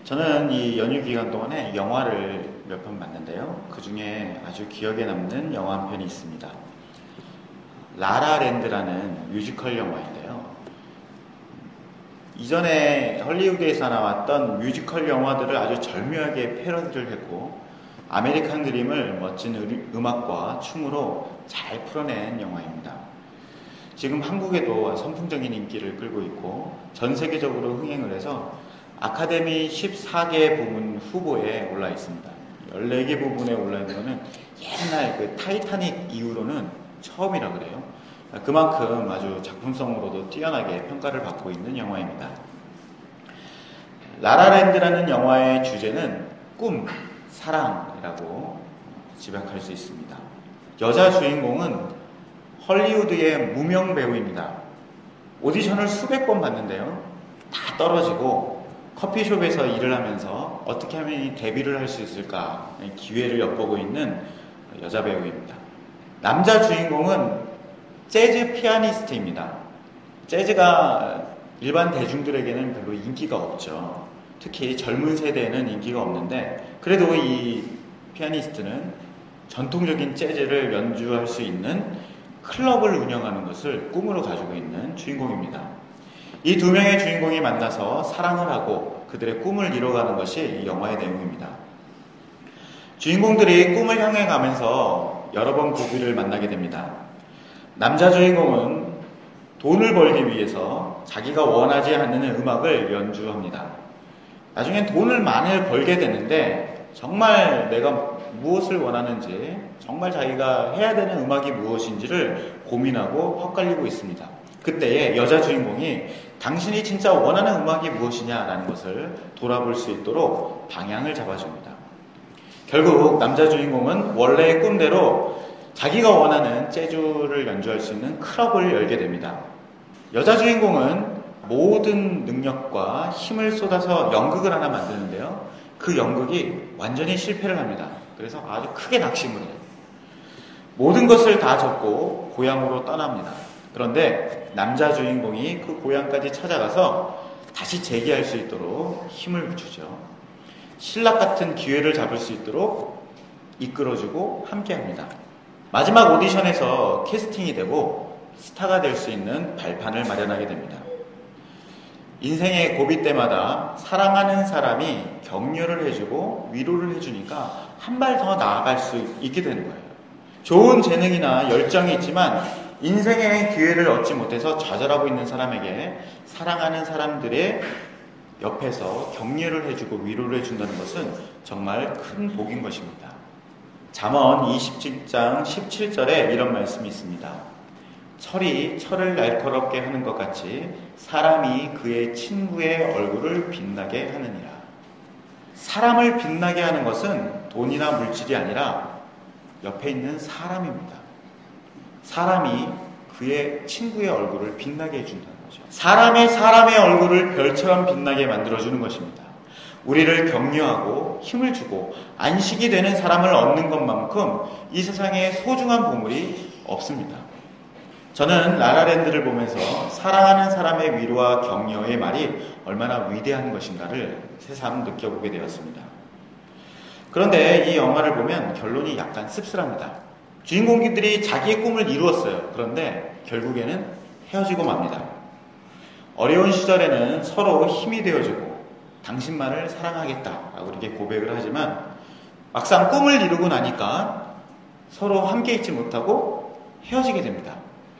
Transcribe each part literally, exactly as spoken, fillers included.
저는 이 연휴 기간 동안에 영화를 몇 편 봤는데요. 그 중에 아주 기억에 남는 영화 한 편이 있습니다. 라라랜드라는 뮤지컬 영화인데요. 이전에 헐리우드에서 나왔던 뮤지컬 영화들을 아주 절묘하게 패러디를 했고, 아메리칸 드림을 멋진 음악과 춤으로 잘 풀어낸 영화입니다. 지금 한국에도 선풍적인 인기를 끌고 있고 전 세계적으로 흥행을 해서 아카데미 십사 개 부문 후보에 올라 있습니다. 열네 개 부문에 올라 있는 거는 옛날 그 타이타닉 이후로는 처음이라 그래요. 그만큼 아주 작품성으로도 뛰어나게 평가를 받고 있는 영화입니다. 라라랜드라는 영화의 주제는 꿈, 사랑이라고 집약할 수 있습니다. 여자 주인공은 헐리우드의 무명 배우입니다. 오디션을 수백 번 봤는데요. 다 떨어지고 커피숍에서 일을 하면서 어떻게 하면 데뷔를 할 수 있을까 기회를 엿보고 있는 여자 배우입니다. 남자 주인공은 재즈 피아니스트입니다. 재즈가 일반 대중들에게는 별로 인기가 없죠. 특히 젊은 세대에는 인기가 없는데, 그래도 이 피아니스트는 전통적인 재즈를 연주할 수 있는 클럽을 운영하는 것을 꿈으로 가지고 있는 주인공입니다. 이 두 명의 주인공이 만나서 사랑을 하고 그들의 꿈을 이뤄가는 것이 이 영화의 내용입니다. 주인공들이 꿈을 향해 가면서 여러 번 고비를 만나게 됩니다. 남자 주인공은 돈을 벌기 위해서 자기가 원하지 않는 음악을 연주합니다. 나중엔 돈을 많이 벌게 되는데 정말 내가 무엇을 원하는지, 정말 자기가 해야 되는 음악이 무엇인지를 고민하고 헛갈리고 있습니다. 그때에 여자 주인공이 당신이 진짜 원하는 음악이 무엇이냐라는 것을 돌아볼 수 있도록 방향을 잡아줍니다. 결국 남자 주인공은 원래의 꿈대로 자기가 원하는 재즈를 연주할 수 있는 클럽을 열게 됩니다. 여자 주인공은 모든 능력과 힘을 쏟아서 연극을 하나 만드는데요. 그 연극이 완전히 실패를 합니다. 그래서 아주 크게 낙심을 해요. 모든 것을 다 접고 고향으로 떠납니다. 그런데 남자 주인공이 그 고향까지 찾아가서 다시 재기할 수 있도록 힘을 주죠. 신락 같은 기회를 잡을 수 있도록 이끌어주고 함께합니다. 마지막 오디션에서 캐스팅이 되고 스타가 될 수 있는 발판을 마련하게 됩니다. 인생의 고비 때마다 사랑하는 사람이 격려를 해주고 위로를 해주니까 한 발 더 나아갈 수 있게 되는 거예요. 좋은 재능이나 열정이 있지만 인생의 기회를 얻지 못해서 좌절하고 있는 사람에게 사랑하는 사람들의 옆에서 격려를 해주고 위로를 해준다는 것은 정말 큰 복인 것입니다. 잠언 이십칠 장 십칠 절에 이런 말씀이 있습니다. 철이 철을 날카롭게 하는 것 같이 사람이 그의 친구의 얼굴을 빛나게 하느니라. 사람을 빛나게 하는 것은 돈이나 물질이 아니라 옆에 있는 사람입니다. 사람이 그의 친구의 얼굴을 빛나게 해준다는 거죠. 사람의 사람의 얼굴을 별처럼 빛나게 만들어주는 것입니다. 우리를 격려하고 힘을 주고 안식이 되는 사람을 얻는 것만큼 이 세상에 소중한 보물이 없습니다. 저는 라라랜드를 보면서 사랑하는 사람의 위로와 격려의 말이 얼마나 위대한 것인가를 새삼 느껴보게 되었습니다. 그런데 이 영화를 보면 결론이 약간 씁쓸합니다. 주인공들이 자기의 꿈을 이루었어요. 그런데 결국에는 헤어지고 맙니다. 어려운 시절에는 서로 힘이 되어주고 당신만을 사랑하겠다라고 이렇게 고백을 하지만 막상 꿈을 이루고 나니까 서로 함께 있지 못하고 헤어지게 됩니다.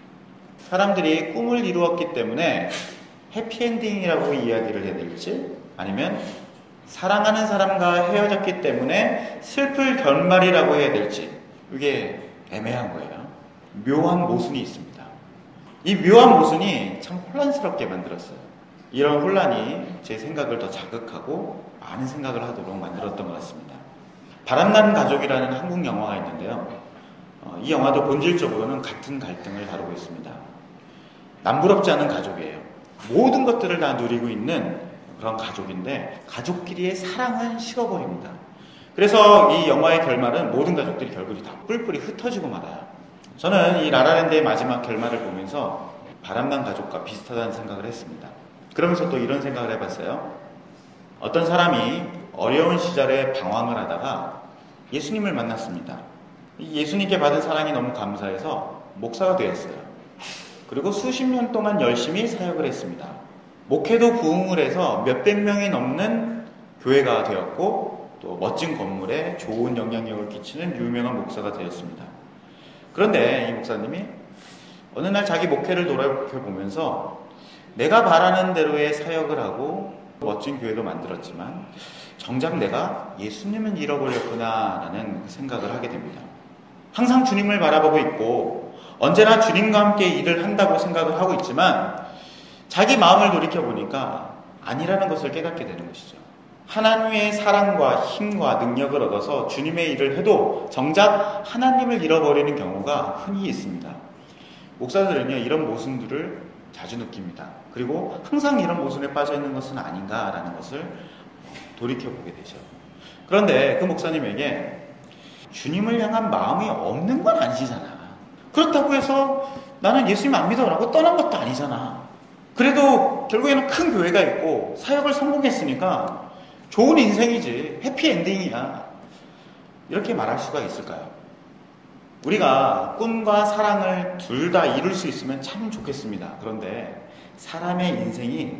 사람들이 꿈을 이루었기 때문에 해피엔딩이라고 이야기를 해야 될지, 아니면 사랑하는 사람과 헤어졌기 때문에 슬플 결말이라고 해야 될지, 이게 애매한 거예요. 묘한 모순이 있습니다. 이 묘한 모순이 참 혼란스럽게 만들었어요. 이런 혼란이 제 생각을 더 자극하고 많은 생각을 하도록 만들었던 것 같습니다. 바람나는 가족이라는 한국 영화가 있는데요. 어, 이 영화도 본질적으로는 같은 갈등을 다루고 있습니다. 남부럽지 않은 가족이에요. 모든 것들을 다 누리고 있는 그런 가족인데 가족끼리의 사랑은 식어버립니다. 그래서 이 영화의 결말은 모든 가족들이 결국이 다 뿔뿔이 흩어지고 말아요. 저는 이 라라랜드의 마지막 결말을 보면서 바람난 가족과 비슷하다는 생각을 했습니다. 그러면서 또 이런 생각을 해봤어요. 어떤 사람이 어려운 시절에 방황을 하다가 예수님을 만났습니다. 예수님께 받은 사랑이 너무 감사해서 목사가 되었어요. 그리고 수십 년 동안 열심히 사역을 했습니다. 목회도 부흥을 해서 몇백 명이 넘는 교회가 되었고 또 멋진 건물에 좋은 영향력을 끼치는 유명한 목사가 되었습니다. 그런데 이 목사님이 어느 날 자기 목회를 돌아보면서 내가 바라는 대로의 사역을 하고 멋진 교회도 만들었지만 정작 내가 예수님은 잃어버렸구나 라는 생각을 하게 됩니다. 항상 주님을 바라보고 있고 언제나 주님과 함께 일을 한다고 생각을 하고 있지만 자기 마음을 돌이켜보니까 아니라는 것을 깨닫게 되는 것이죠. 하나님의 사랑과 힘과 능력을 얻어서 주님의 일을 해도 정작 하나님을 잃어버리는 경우가 흔히 있습니다. 목사들은요, 이런 모순들을 자주 느낍니다. 그리고 항상 이런 모순에 빠져 있는 것은 아닌가라는 것을 돌이켜보게 되죠. 그런데 그 목사님에게 주님을 향한 마음이 없는 건 아니잖아. 그렇다고 해서 나는 예수님 안 믿어라고 떠난 것도 아니잖아. 그래도 결국에는 큰 교회가 있고 사역을 성공했으니까 좋은 인생이지, 해피엔딩이야. 이렇게 말할 수가 있을까요? 우리가 꿈과 사랑을 둘 다 이룰 수 있으면 참 좋겠습니다. 그런데 사람의 인생이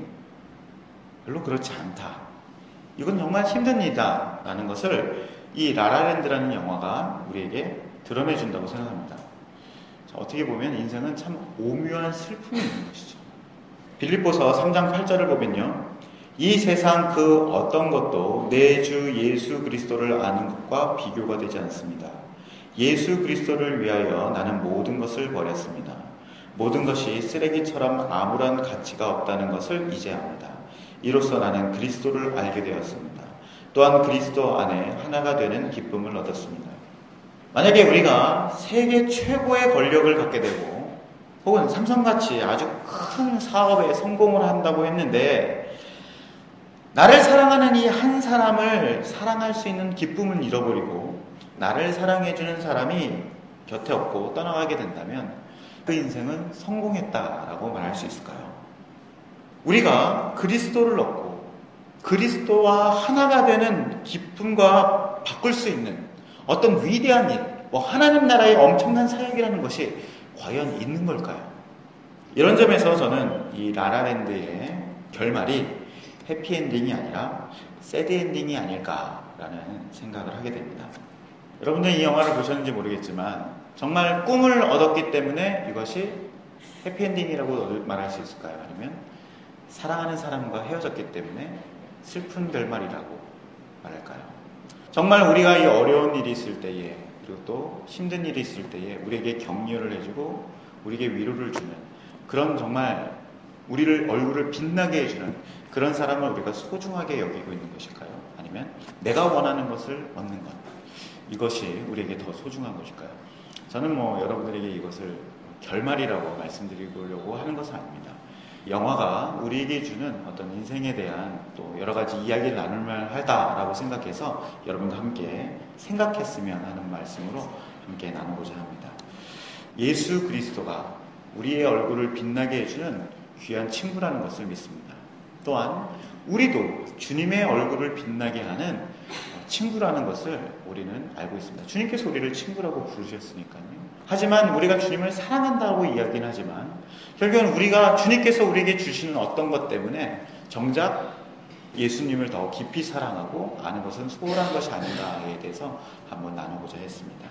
별로 그렇지 않다. 이건 정말 힘든 일이다 라는 것을 이 라라랜드라는 영화가 우리에게 드러내준다고 생각합니다. 자, 어떻게 보면 인생은 참 오묘한 슬픔이 있는 것이죠. 빌립보서 삼 장 팔 절을 보면요, 이 세상 그 어떤 것도 내 주 예수 그리스도를 아는 것과 비교가 되지 않습니다. 예수 그리스도를 위하여 나는 모든 것을 버렸습니다. 모든 것이 쓰레기처럼 아무런 가치가 없다는 것을 이제 압니다. 이로써 나는 그리스도를 알게 되었습니다. 또한 그리스도 안에 하나가 되는 기쁨을 얻었습니다. 만약에 우리가 세계 최고의 권력을 갖게 되고 혹은 삼성같이 아주 큰 사업에 성공을 한다고 했는데 나를 사랑하는 이 한 사람을 사랑할 수 있는 기쁨을 잃어버리고 나를 사랑해주는 사람이 곁에 없고 떠나가게 된다면 그 인생은 성공했다라고 말할 수 있을까요? 우리가 그리스도를 얻고 그리스도와 하나가 되는 기쁨과 바꿀 수 있는 어떤 위대한 일, 뭐 하나님 나라의 엄청난 사역이라는 것이 과연 있는 걸까요? 이런 점에서 저는 이 라라랜드의 결말이 해피엔딩이 아니라 새드엔딩이 아닐까라는 생각을 하게 됩니다. 여러분들 이 영화를 보셨는지 모르겠지만 정말 꿈을 얻었기 때문에 이것이 해피엔딩이라고 말할 수 있을까요? 아니면 사랑하는 사람과 헤어졌기 때문에 슬픈 결말이라고 말할까요? 정말 우리가 이 어려운 일이 있을 때에 그리고 또 힘든 일이 있을 때에 우리에게 격려를 해주고 우리에게 위로를 주는 그런 정말 우리를 얼굴을 빛나게 해주는 그런 사람을 우리가 소중하게 여기고 있는 것일까요? 아니면 내가 원하는 것을 얻는 것, 이것이 우리에게 더 소중한 것일까요? 저는 뭐 여러분들에게 이것을 결말이라고 말씀드리려고 하는 것은 아닙니다. 영화가 우리에게 주는 어떤 인생에 대한 또 여러 가지 이야기를 나눌 만하다라고 생각해서 여러분과 함께 생각했으면 하는 말씀으로 함께 나누고자 합니다. 예수 그리스도가 우리의 얼굴을 빛나게 해주는 귀한 친구라는 것을 믿습니다. 또한 우리도 주님의 얼굴을 빛나게 하는 친구라는 것을 우리는 알고 있습니다. 주님께서 우리를 친구라고 부르셨으니까요. 하지만 우리가 주님을 사랑한다고 이야기는 하지만 결국은 우리가 주님께서 우리에게 주시는 어떤 것 때문에 정작 예수님을 더 깊이 사랑하고 아는 것은 소홀한 것이 아닌가에 대해서 한번 나누고자 했습니다.